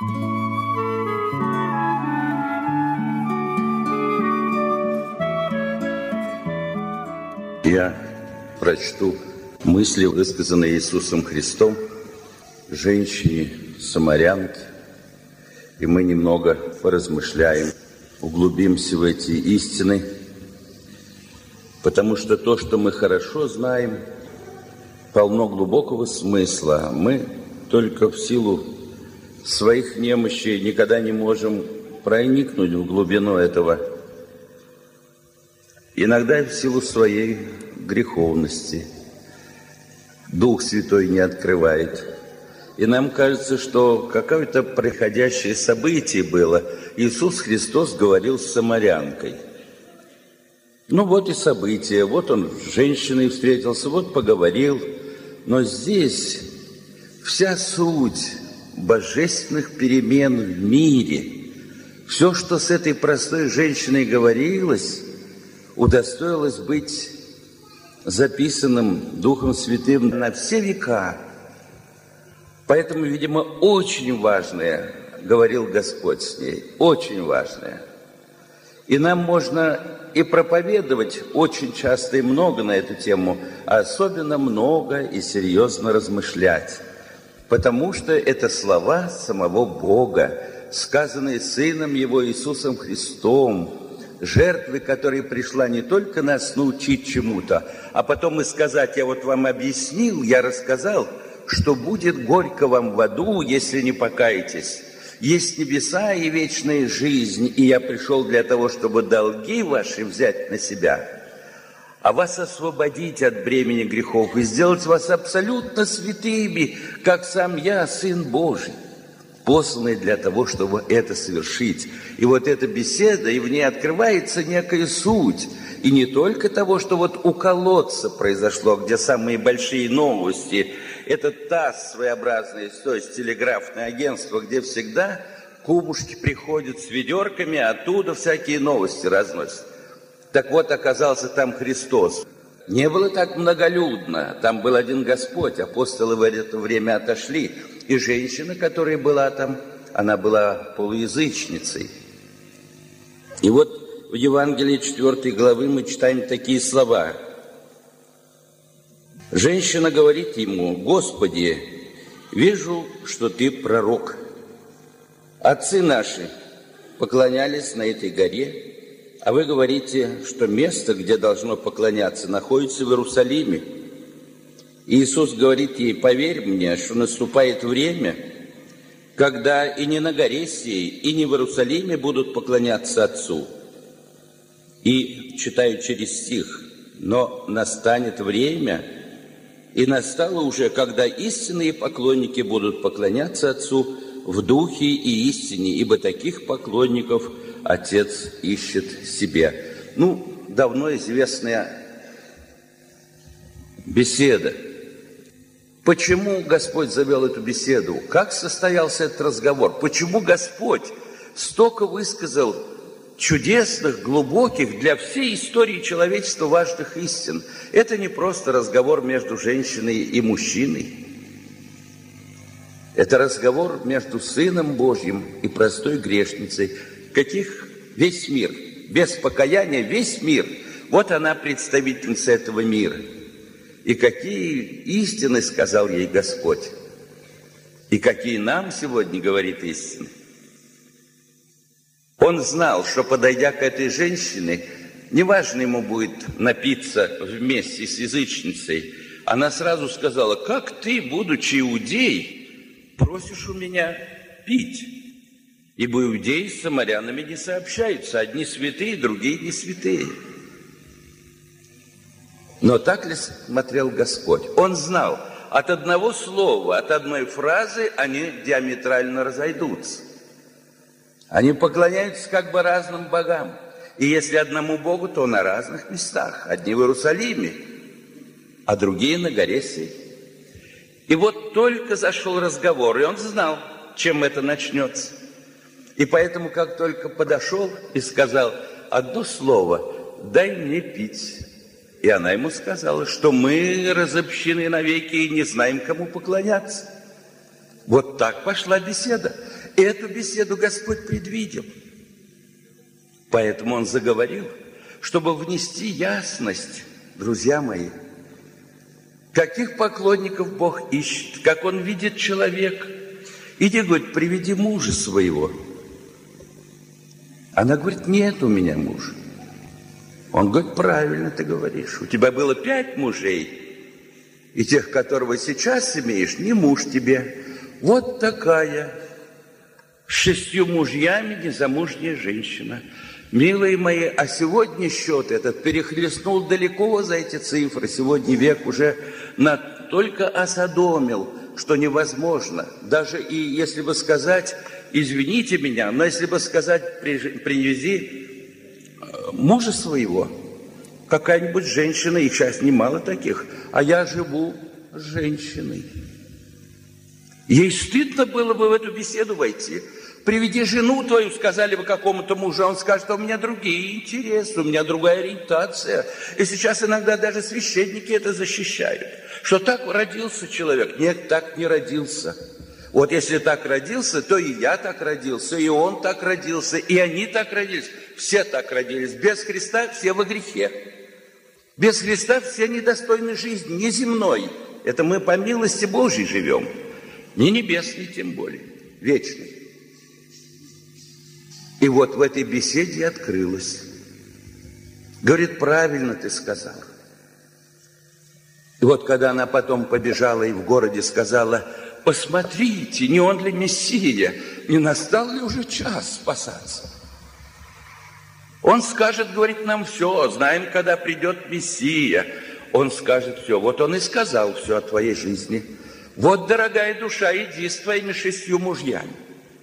Я прочту мысли, высказанные Иисусом Христом женщине-самарянке, и мы немного поразмышляем, углубимся в эти истины, потому что то, что мы хорошо знаем, полно глубокого смысла. Мы только в силу своих немощей никогда не можем проникнуть в глубину этого. Иногда и в силу своей греховности Дух Святой не открывает. И нам кажется, что какое-то происходящее событие было. Иисус Христос говорил с самарянкой. Ну вот и событие, вот он с женщиной встретился, вот поговорил. Но здесь вся суть божественных перемен в мире, все, что с этой простой женщиной говорилось, удостоилось быть записанным Духом Святым на все века. Поэтому, видимо, очень важное, говорил Господь с ней, очень важное. И нам можно и проповедовать очень часто и много на эту тему, а особенно много и серьезно размышлять. Потому что это слова самого Бога, сказанные Сыном Его Иисусом Христом, жертвы, которая пришла не только нас научить чему-то, а потом и сказать: я вот вам объяснил, я рассказал, что будет горько вам в аду, если не покаетесь. Есть небеса и вечная жизнь, и я пришел для того, чтобы долги ваши взять на себя, а вас освободить от бремени грехов и сделать вас абсолютно святыми, как сам я, Сын Божий, посланный для того, чтобы это совершить. И вот эта беседа, и в ней открывается некая суть. И не только того, что вот у колодца произошло, где самые большие новости. Это ТАСС своеобразное, то есть телеграфное агентство, где всегда кумушки приходят с ведерками, оттуда всякие новости разносят. Так вот, оказался там Христос. Не было так многолюдно. Там был один Господь. Апостолы в это время отошли. И женщина, которая была там, она была полуязычницей. И вот в Евангелии 4 главы мы читаем такие слова. Женщина говорит ему: «Господи, вижу, что ты пророк. Отцы наши поклонялись на этой горе, а вы говорите, что место, где должно поклоняться, находится в Иерусалиме». Иисус говорит ей: «Поверь мне, что наступает время, когда и не на горе сей, и не в Иерусалиме будут поклоняться Отцу». И читаю через стих: «Но настанет время, и настало уже, когда истинные поклонники будут поклоняться Отцу в духе и истине, ибо таких поклонников Отец ищет себе». Ну, давно известная беседа. Почему Господь завел эту беседу? Как состоялся этот разговор? Почему Господь столько высказал чудесных, глубоких для всей истории человечества важных истин? Это не просто разговор между женщиной и мужчиной. Это разговор между Сыном Божьим и простой грешницей, каких весь мир, без покаяния весь мир. Вот она представительница этого мира. И какие истины сказал ей Господь, и какие нам сегодня говорит истины. Он знал, что, подойдя к этой женщине, неважно ему будет напиться вместе с язычницей, она сразу сказала: «Как ты, будучи иудей, просишь у меня пить? Ибо иудеи с самарянами не сообщаются, одни святые, другие не святые». Но так ли смотрел Господь? Он знал, от одного слова, от одной фразы они диаметрально разойдутся. Они поклоняются как бы разным богам. И если одному Богу, то на разных местах. Одни в Иерусалиме, а другие на горе сей. И вот только зашел разговор, и он знал, чем это начнется. И поэтому, как только подошел и сказал одно слово: «Дай мне пить». И она ему сказала, что мы разобщены навеки и не знаем, кому поклоняться. Вот так пошла беседа. Эту беседу Господь предвидел. Поэтому Он заговорил, чтобы внести ясность, друзья мои, каких поклонников Бог ищет, как Он видит человека. Иди, говорит, приведи мужа своего. Она говорит, нет у меня мужа. Он говорит, правильно ты говоришь, у тебя было 5 мужей, и тех, которого сейчас имеешь, не муж тебе. Вот такая с 6 мужьями незамужняя женщина. Милые мои, а сегодня счет этот перехлестнул далеко за эти цифры. Сегодня век уже настолько осадомил, что невозможно. Даже и если бы сказать, извините меня, но если бы сказать, привези мужа своего, какая-нибудь женщина, их сейчас немало таких, а я живу с женщиной. Ей стыдно было бы в эту беседу войти. Приведи жену твою, сказали бы какому-то мужу, а он скажет, что у меня другие интересы, у меня другая ориентация. И сейчас иногда даже священники это защищают, что так родился человек. Нет, так не родился. Вот если так родился, то и я так родился, и он так родился, и они так родились. Все так родились. Без Христа все во грехе. Без Христа все недостойны жизни, не земной. Это мы по милости Божьей живем. Не небесной тем более, вечной. И вот в этой беседе открылось. Говорит, правильно ты сказал. И вот когда она потом побежала и в городе сказала, посмотрите, не он ли Мессия, не настал ли уже час спасаться? Он скажет, говорит, нам все, знаем, когда придет Мессия. Он скажет все. Вот он и сказал все о твоей жизни. Вот, дорогая душа, иди с твоими 6 мужьями.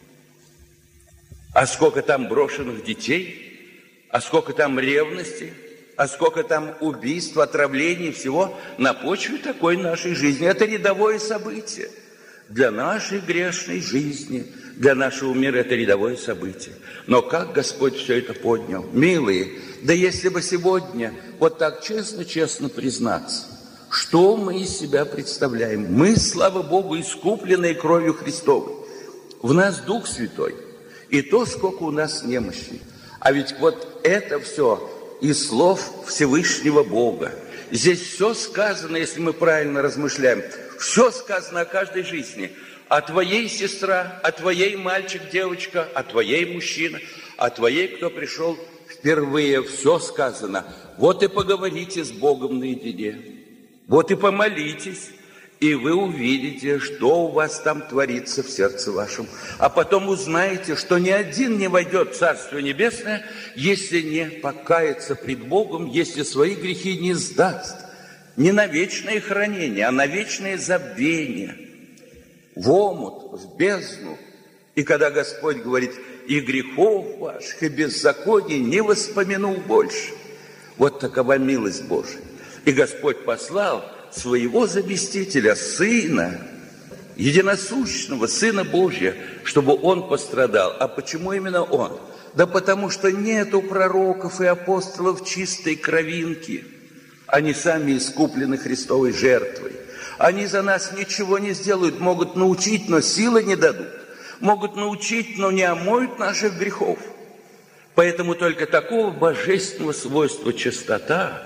А сколько там брошенных детей, а сколько там ревности, а сколько там убийств, отравлений, всего на почве такой нашей жизни. Это рядовое событие. Для нашей грешной жизни, для нашего мира это рядовое событие. Но как Господь все это поднял? Милые, да если бы сегодня вот так честно признаться, что мы из себя представляем? Мы, слава Богу, искупленные кровью Христовой. В нас Дух Святой. И то, сколько у нас немощи. А ведь вот это все из слов Всевышнего Бога. Здесь все сказано, если мы правильно размышляем. Все сказано о каждой жизни. О твоей сестра, о твоей мальчик, девочка, о твоей мужчина, о твоей, кто пришел впервые. Все сказано. Вот и поговорите с Богом наедине. Вот и помолитесь. И вы увидите, что у вас там творится в сердце вашем. А потом узнаете, что ни один не войдет в Царство Небесное, если не покается пред Богом, если свои грехи не сдаст. Не на вечное хранение, а на вечное забвение. В омут, в бездну. И когда Господь говорит, и грехов ваших, и беззаконий не воспомянул больше. Вот такова милость Божия. И Господь послал своего заместителя, Сына, единосущного Сына Божия, чтобы Он пострадал. А почему именно Он? Да потому что нету пророков и апостолов чистой кровинки. Они сами искуплены Христовой жертвой. Они за нас ничего не сделают, могут научить, но силы не дадут. Могут научить, но не омоют наших грехов. Поэтому только такого божественного свойства чистота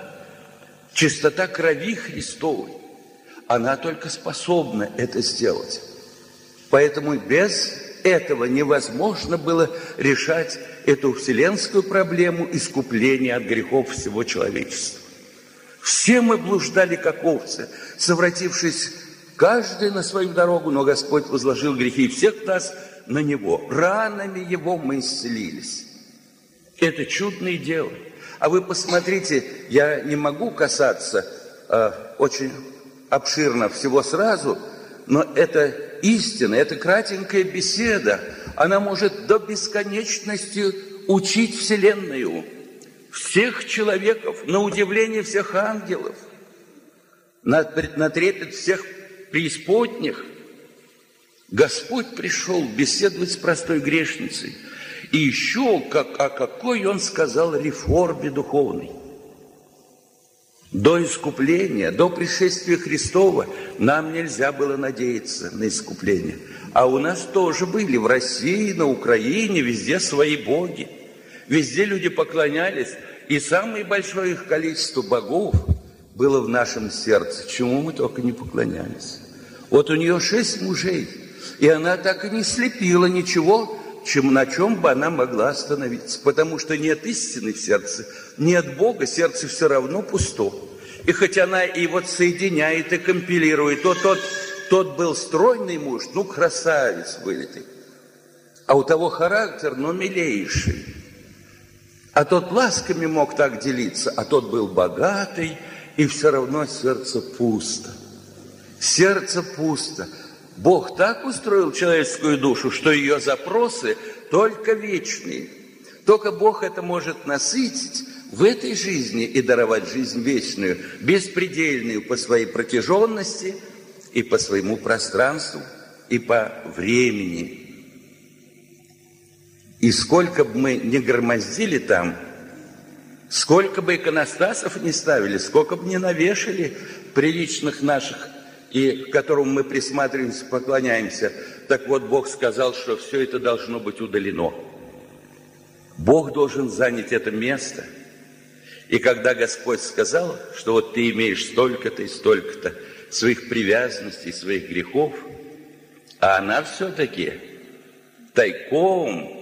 крови Христовой, она только способна это сделать. Поэтому без этого невозможно было решать эту вселенскую проблему искупления от грехов всего человечества. Все мы блуждали, как овцы, совратившись каждый на свою дорогу, но Господь возложил грехи всех нас на Него. Ранами Его мы исцелились. Это чудное дело. А вы посмотрите, я не могу касаться очень обширно всего сразу, но это истина, это кратенькая беседа. Она может до бесконечности учить Вселенную, всех человеков, на удивление всех ангелов, на трепет всех преисподних. Господь пришел беседовать с простой грешницей. И еще о какой Он сказал реформе духовной. До искупления, до пришествия Христова нам нельзя было надеяться на искупление. А у нас тоже были в России, на Украине, везде свои боги. Везде люди поклонялись, и самое большое их количество богов было в нашем сердце, чему мы только не поклонялись. Вот у нее 6 мужей, и она так и не слепила ничего, на чем бы она могла остановиться. Потому что нет истины в сердце, нет Бога, сердце все равно пусто. И хоть она и вот соединяет, и компилирует, тот был стройный муж, ну, красавец вылитый. А у того характер, ну, милейший. А тот ласками мог так делиться, а тот был богатый, и все равно сердце пусто. Сердце пусто. Бог так устроил человеческую душу, что ее запросы только вечные. Только Бог это может насытить в этой жизни и даровать жизнь вечную, беспредельную по своей протяженности и по своему пространству, и по времени. И сколько бы мы не громоздили там, сколько бы иконостасов не ставили, сколько бы не навешали приличных наших, и к которым мы присматриваемся, поклоняемся, так вот Бог сказал, что все это должно быть удалено. Бог должен занять это место. И когда Господь сказал, что вот ты имеешь столько-то и столько-то своих привязанностей, своих грехов, а она все-таки тайком,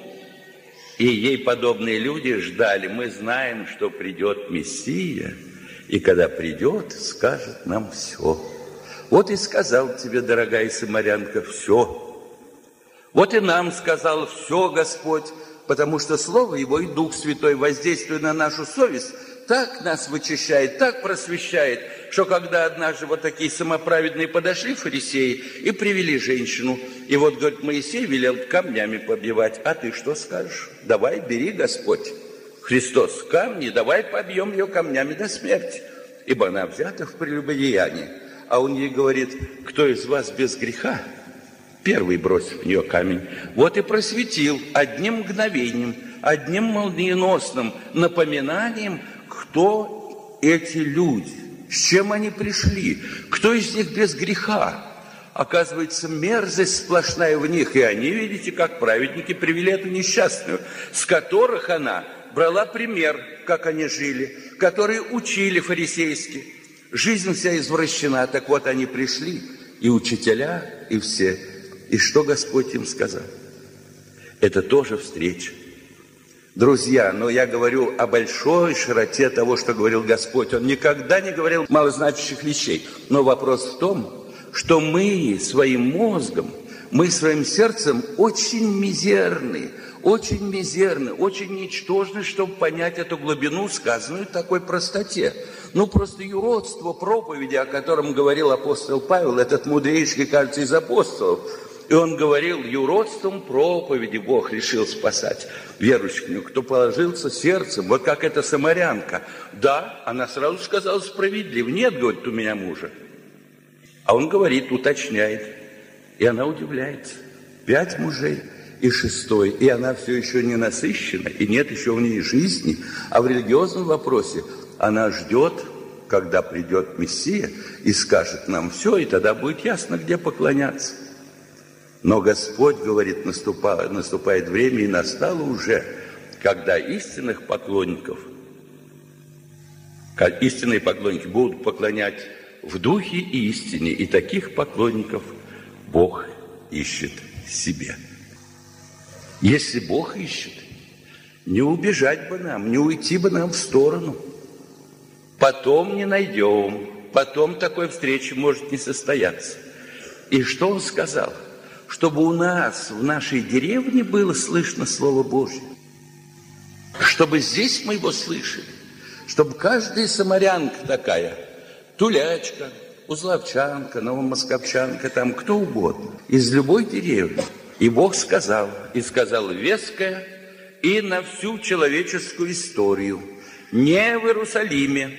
и ей подобные люди ждали, мы знаем, что придет Мессия, и когда придет, скажет нам все. Вот и сказал тебе, дорогая самарянка, все. Вот и нам сказал все Господь, потому что Слово Его и Дух Святой, воздействуя на нашу совесть, так нас вычищает, так просвещает, что когда однажды вот такие самоправедные подошли фарисеи и привели женщину, и вот, говорит, Моисей велел камнями побивать, а ты что скажешь? Давай, бери, Господь, Христос, камни, давай побьем ее камнями до смерти, ибо она взята в прелюбодеянии. А он ей говорит, кто из вас без греха, первый бросит в нее камень. Вот и просветил одним мгновением, одним молниеносным напоминанием, кто эти люди, с чем они пришли, кто из них без греха. Оказывается, мерзость сплошная в них, и они, видите, как праведники привели эту несчастную, с которых она брала пример, как они жили, которые учили фарисейски. Жизнь вся извращена, так вот они пришли, и учителя, и все. И что Господь им сказал? Это тоже встреча. Друзья, но я говорю о большой широте того, что говорил Господь. Он никогда не говорил малозначащих вещей. Но вопрос в том, что мы своим мозгом, мы своим сердцем очень мизерны, очень ничтожны, чтобы понять эту глубину, сказанную в такой простоте. Ну, просто юродство проповеди, о котором говорил апостол Павел, этот мудрейший, кажется, из апостолов. И он говорил, юродством проповеди Бог решил спасать верующих, кто положился сердцем, вот как эта самарянка. Да, она сразу сказала справедливо. Нет, говорит, у меня мужа. А он говорит, уточняет. И она удивляется. 5 мужей и 6-й. И она все еще не насыщена, и нет еще в ней жизни. А в религиозном вопросе она ждет, когда придет Мессия и скажет нам все, и тогда будет ясно, где поклоняться. Но Господь говорит, наступает время, и настало уже, когда истинные поклонники будут поклонять в духе и истине, и таких поклонников Бог ищет себе. Если Бог ищет, не убежать бы нам, не уйти бы нам в сторону. Потом не найдем, потом такой встречи может не состояться. И что Он сказал? Чтобы у нас, в нашей деревне, было слышно Слово Божье. Чтобы здесь мы его слышали. Чтобы каждая самарянка такая, тулячка, узловчанка, новомосковчанка, там кто угодно, из любой деревни. И Бог сказал, и сказал веское, и на всю человеческую историю, не в Иерусалиме.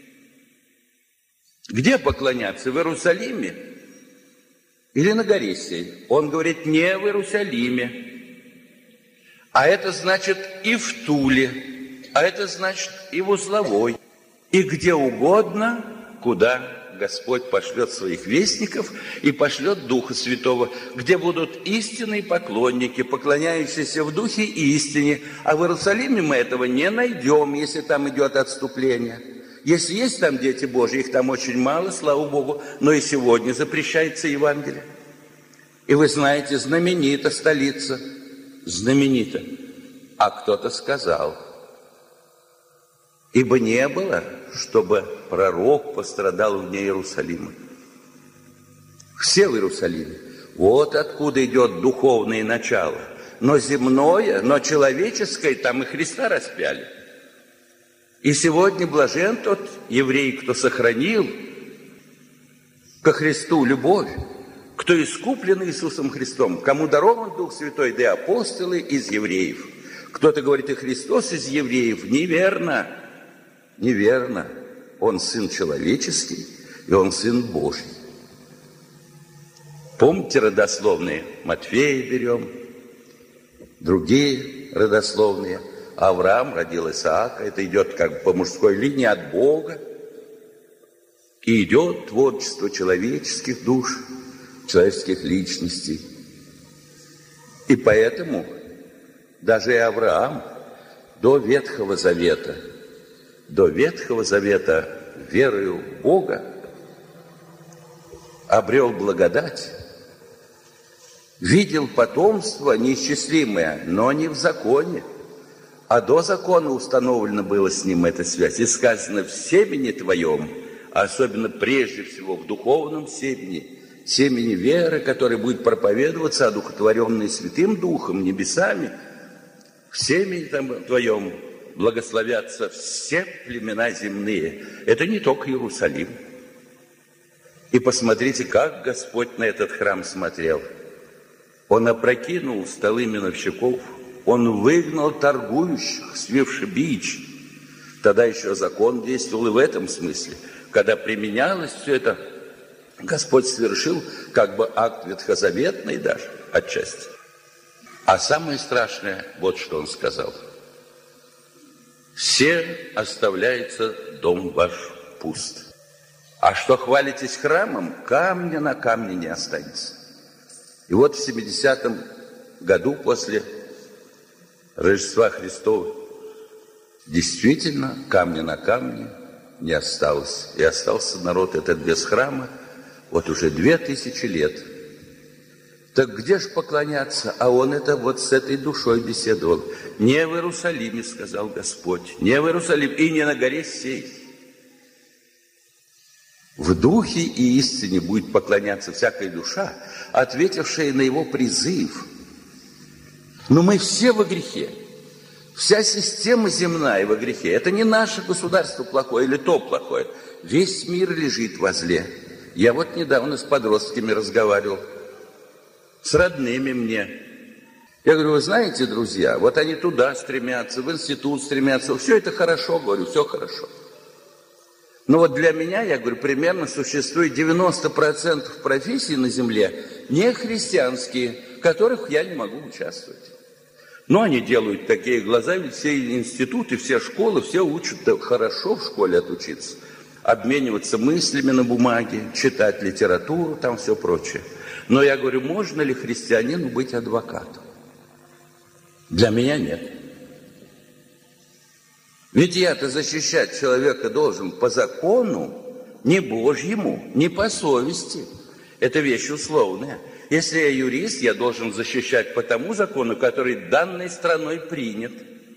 Где поклоняться? В Иерусалиме? Или на горе сей? Он говорит, не в Иерусалиме. А это значит и в Туле, а это значит и в Узловой. и где угодно, куда Господь пошлет своих вестников и пошлет Духа Святого, где будут истинные поклонники, поклоняющиеся в Духе и истине. А в Иерусалиме мы этого не найдем, если там идет отступление. Если есть там дети Божьи, их там очень мало, слава Богу, но и сегодня запрещается Евангелие. И вы знаете, знаменита столица, знаменита. А кто-то сказал: ибо не было, чтобы пророк пострадал вне Иерусалима. Все в Иерусалиме. Вот откуда идет духовное начало. Но земное, но человеческое, там и Христа распяли. И сегодня блажен тот еврей, кто сохранил ко Христу любовь, кто искуплен Иисусом Христом, кому дарован Дух Святой, да и апостолы из евреев. Кто-то говорит, и Христос из евреев. Неверно. Неверно. Он Сын человеческий, и Он Сын Божий. Помните родословные? Матфея берем, другие родословные. Авраам родил Исаака. Это идет как бы по мужской линии от Бога. И идет творчество человеческих душ, человеческих личностей. И поэтому даже и Авраам до Ветхого Завета верою в Бога обрел благодать, видел потомство неисчислимое, но не в законе, а до закона установлена была с ним эта связь. И сказано: в семени твоем, а особенно прежде всего в духовном семени, семени веры, которая будет проповедоваться, одухотворенной Святым Духом, небесами, в семени твоем благословятся все племена земные. Это не только Иерусалим. И посмотрите, как Господь на этот храм смотрел. Он опрокинул столы миновщиков, Он выгнал торгующих, свивши бич. Тогда еще закон действовал и в этом смысле. Когда применялось все это, Господь совершил как бы акт ветхозаветный даже отчасти. А самое страшное, вот что Он сказал: все оставляется дом ваш пуст. А что хвалитесь храмом, камня на камне не останется. И вот в 70-м году после Рождества Христова действительно камня на камне не осталось. И остался народ этот без храма вот уже 2000 лет. Так где же поклоняться? А он это вот с этой душой беседовал. Не в Иерусалиме, сказал Господь, не в Иерусалиме и не на горе сей. В духе и истине будет поклоняться всякая душа, ответившая на его призыв. Но мы все во грехе. Вся система земная во грехе. Это не наше государство плохое или то плохое. Весь мир лежит во зле. Я вот недавно с подростками разговаривал, с родными мне. Я говорю: вы знаете, друзья, вот они туда стремятся, в институт стремятся. Все это хорошо, говорю, все хорошо. Но вот для меня, я говорю, примерно существует 90% профессий на земле не христианские, в которых я не могу участвовать. Но они делают такие глаза, ведь все институты, все школы, все учат хорошо в школе отучиться. Обмениваться мыслями на бумаге, читать литературу, там все прочее. Но я говорю, можно ли христианину быть адвокатом? Для меня нет. Ведь я-то защищать человека должен по закону, не Божьему, не по совести. Это вещь условная. Если я юрист, я должен защищать по тому закону, который данной страной принят.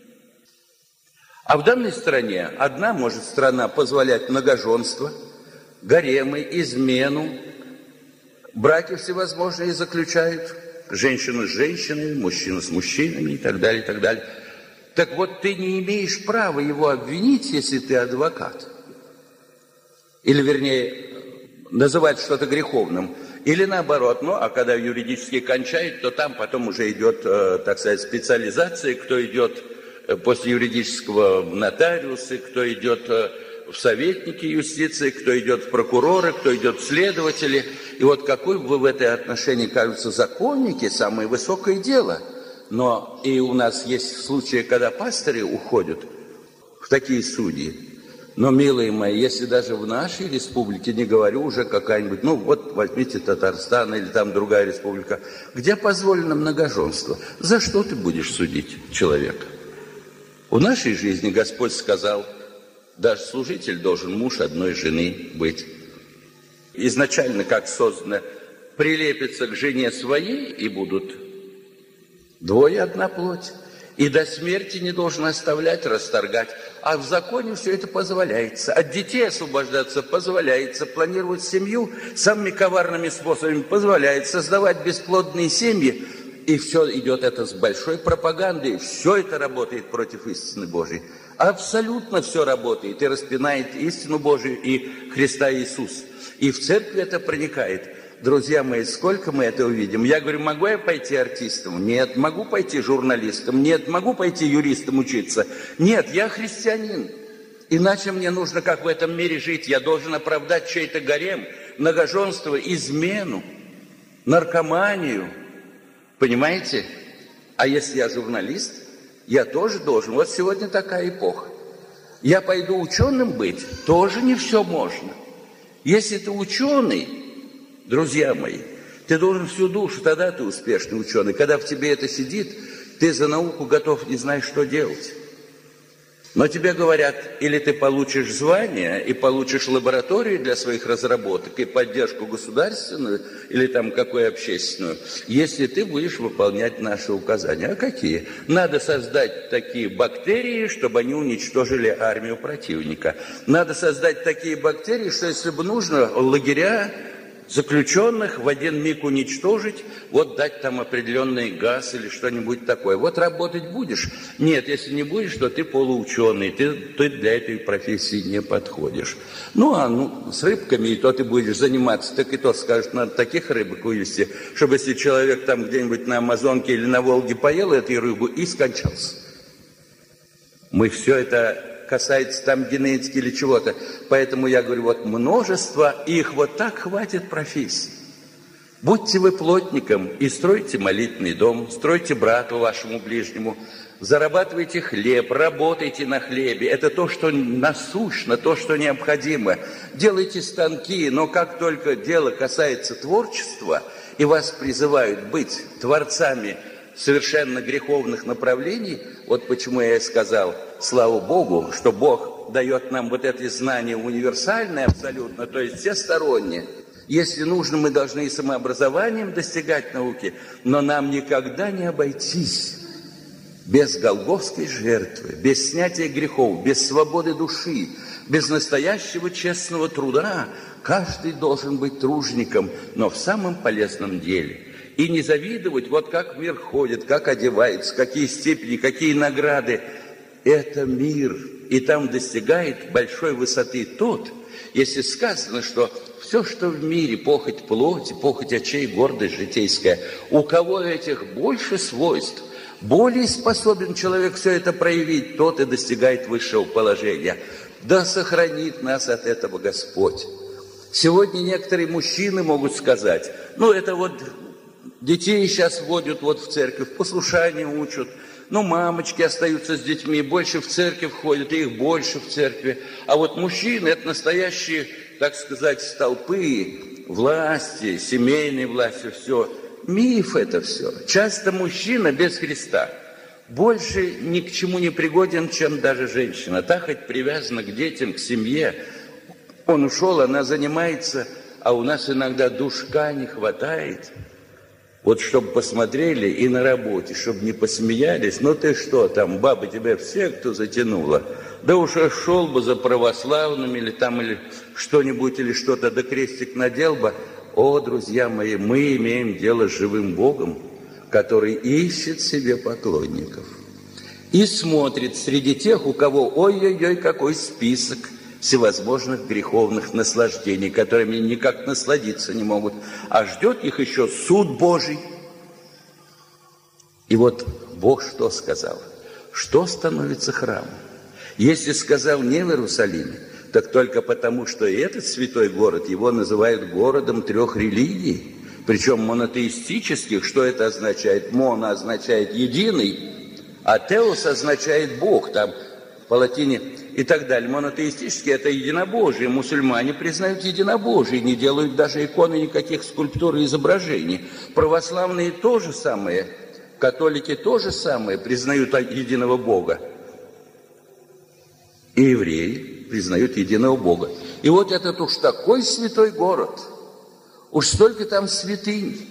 А в данной стране одна может страна позволять многоженство, гаремы, измену, браки всевозможные заключают, женщины с женщинами, мужчины с мужчинами и так далее, и так далее. Так вот, ты не имеешь права его обвинить, если ты адвокат. Или, вернее, называть что-то греховным. Или наоборот, ну, а когда юридически кончает, то там потом уже идет, так сказать, специализация, кто идет после юридического в нотариусы, кто идет в советники юстиции, кто идет в прокуроры, кто идет в следователи. И вот какой вы в этой отношении, кажется, законники, самое высокое дело. Но и у нас есть случаи, когда пастыри уходят в такие судьи. Но, милые мои, если даже в нашей республике, не говорю уже какая-нибудь, ну вот возьмите Татарстан или там другая республика, где позволено многоженство, за что ты будешь судить человека? В нашей жизни Господь сказал, даже служитель должен муж одной жены быть. Изначально, как создано, прилепятся к жене своей и будут двое одна плоть. И до смерти не должен оставлять, расторгать. А в законе все это позволяется. От детей освобождаться позволяется. Планировать семью самыми коварными способами позволяется. Создавать бесплодные семьи. И все идет это с большой пропагандой. Все это работает против истины Божией. Абсолютно все работает. И распинает истину Божию и Христа Иисуса. И в церкви это проникает. Друзья мои, сколько мы это увидим? Я говорю, могу я пойти артистом? Нет. Могу пойти журналистом? Нет. Могу пойти юристом учиться? Нет, я христианин. Иначе мне нужно, как в этом мире жить. Я должен оправдать чей-то гарем, многоженство, измену, наркоманию. Понимаете? А если я журналист, я тоже должен. Вот сегодня такая эпоха. Я пойду ученым быть? Тоже не все можно. Если ты ученый, друзья мои, ты должен всю душу, тогда ты успешный ученый. Когда в тебе это сидит, ты за науку готов, не знаешь, что делать. Но тебе говорят, или ты получишь звание и получишь лабораторию для своих разработок и поддержку государственную, или там какую общественную, если ты будешь выполнять наши указания. А какие? Надо создать такие бактерии, чтобы они уничтожили армию противника. Надо создать такие бактерии, что если бы нужно, лагеря заключенных в один миг уничтожить, вот дать там определенный газ или что-нибудь такое. Вот работать будешь? Нет, если не будешь, то ты полуученый, ты для этой профессии не подходишь. С рыбками и то ты будешь заниматься, так и то скажут, надо таких рыбок вывести, чтобы если человек там где-нибудь на Амазонке или на Волге поел эту рыбу и скончался. Мы все это касается там генетики или чего-то. Поэтому я говорю, вот множество, их вот так хватит профессий. Будьте вы плотником и стройте молитвенный дом, стройте брату вашему ближнему, зарабатывайте хлеб, работайте на хлебе. Это то, что насущно, то, что необходимо. Делайте станки, но как только дело касается творчества, и вас призывают быть творцами совершенно греховных направлений, вот почему я и сказал, слава Богу, что Бог дает нам вот это знание универсальное абсолютно, то есть всестороннее. Если нужно, мы должны и самообразованием достигать науки, но нам никогда не обойтись без голгофской жертвы, без снятия грехов, без свободы души, без настоящего честного труда. Каждый должен быть тружеником, но в самом полезном деле. И не завидовать, вот как мир ходит, как одевается, какие степени, какие награды. Это мир, и там достигает большой высоты тот, если сказано, что все, что в мире, похоть плоти, похоть очей, гордость житейская, у кого этих больше свойств, более способен человек все это проявить, тот и достигает высшего положения. Да сохранит нас от этого Господь. Сегодня некоторые мужчины могут сказать, это вот детей сейчас водят вот в церковь, послушанию учат, мамочки остаются с детьми, больше в церковь ходят, и их больше в церкви. А вот мужчины – это настоящие, так сказать, столпы власти, семейной власти, все. Миф это все. Часто мужчина без Христа больше ни к чему не пригоден, чем даже женщина. Та хоть привязана к детям, к семье. Он ушел, она занимается, а у нас иногда душка не хватает. Вот чтобы посмотрели и на работе, чтобы не посмеялись, ты что там, бабы тебя в секту затянула? Да уж шел бы за православными или что-нибудь, или что-то, да крестик надел бы. О, друзья мои, мы имеем дело с живым Богом, который ищет себе поклонников. И смотрит среди тех, у кого, ой-ой-ой, какой список всевозможных греховных наслаждений, которыми никак насладиться не могут, а ждет их еще суд Божий. И вот Бог что сказал? Что становится храмом? Если сказал не в Иерусалиме, так только потому, что и этот святой город, его называют городом 3 религий, причем монотеистических. Что это означает? Моно означает единый, а теос означает Бог. Там по латине и так далее. Монотеистические – это единобожие. Мусульмане признают единобожие, не делают даже иконы, никаких скульптур и изображений. Православные то же самое, католики то же самое, признают единого Бога. И евреи признают единого Бога. И вот этот уж такой святой город, уж столько там святынь,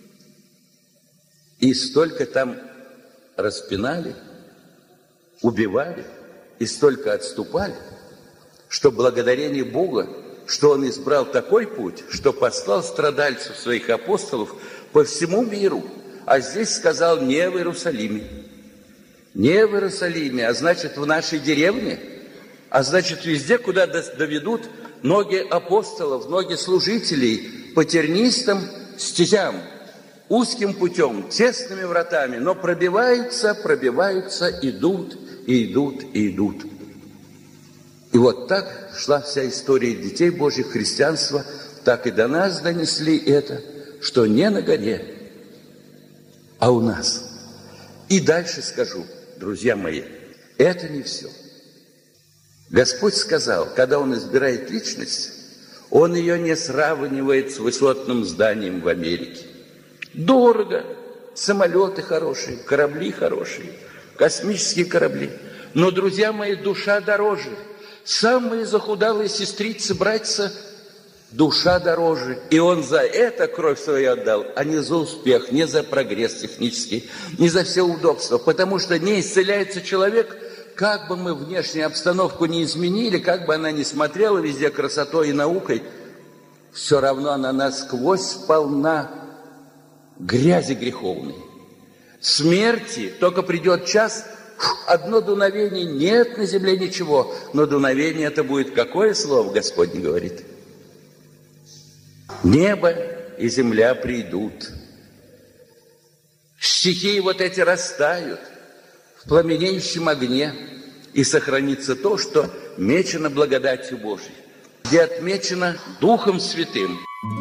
и столько там распинали, убивали, и столько отступали, что благодарение Бога, что Он избрал такой путь, что послал страдальцев своих апостолов по всему миру, а здесь сказал не в Иерусалиме. Не в Иерусалиме, а значит в нашей деревне, а значит везде, куда доведут ноги апостолов, ноги служителей по тернистым стезям, узким путем, тесными вратами, но пробиваются, идут, и идут, и идут. И вот так шла вся история детей Божьих, христианства, так и до нас донесли это, что не на горе, а у нас. И дальше скажу, друзья мои, это не все. Господь сказал, когда Он избирает личность, Он ее не сравнивает с высотным зданием в Америке. Дорого, самолеты хорошие, корабли хорошие, космические корабли. Но, друзья мои, душа дороже. Самые захудалые сестрицы, братья, душа дороже. И Он за это кровь свою отдал, а не за успех, не за прогресс технический, не за все удобства. Потому что не исцеляется человек, как бы мы внешнюю обстановку не изменили, как бы она ни смотрела везде красотой и наукой, все равно она насквозь полна грязи греховной. Смерти только придет час, одно дуновение, нет на земле ничего, но дуновение это будет какое слово, Господь не говорит? Небо и земля придут. Стихии вот эти растают в пламенеющем огне, и сохранится то, что мечено благодатью Божией, где отмечено Духом Святым.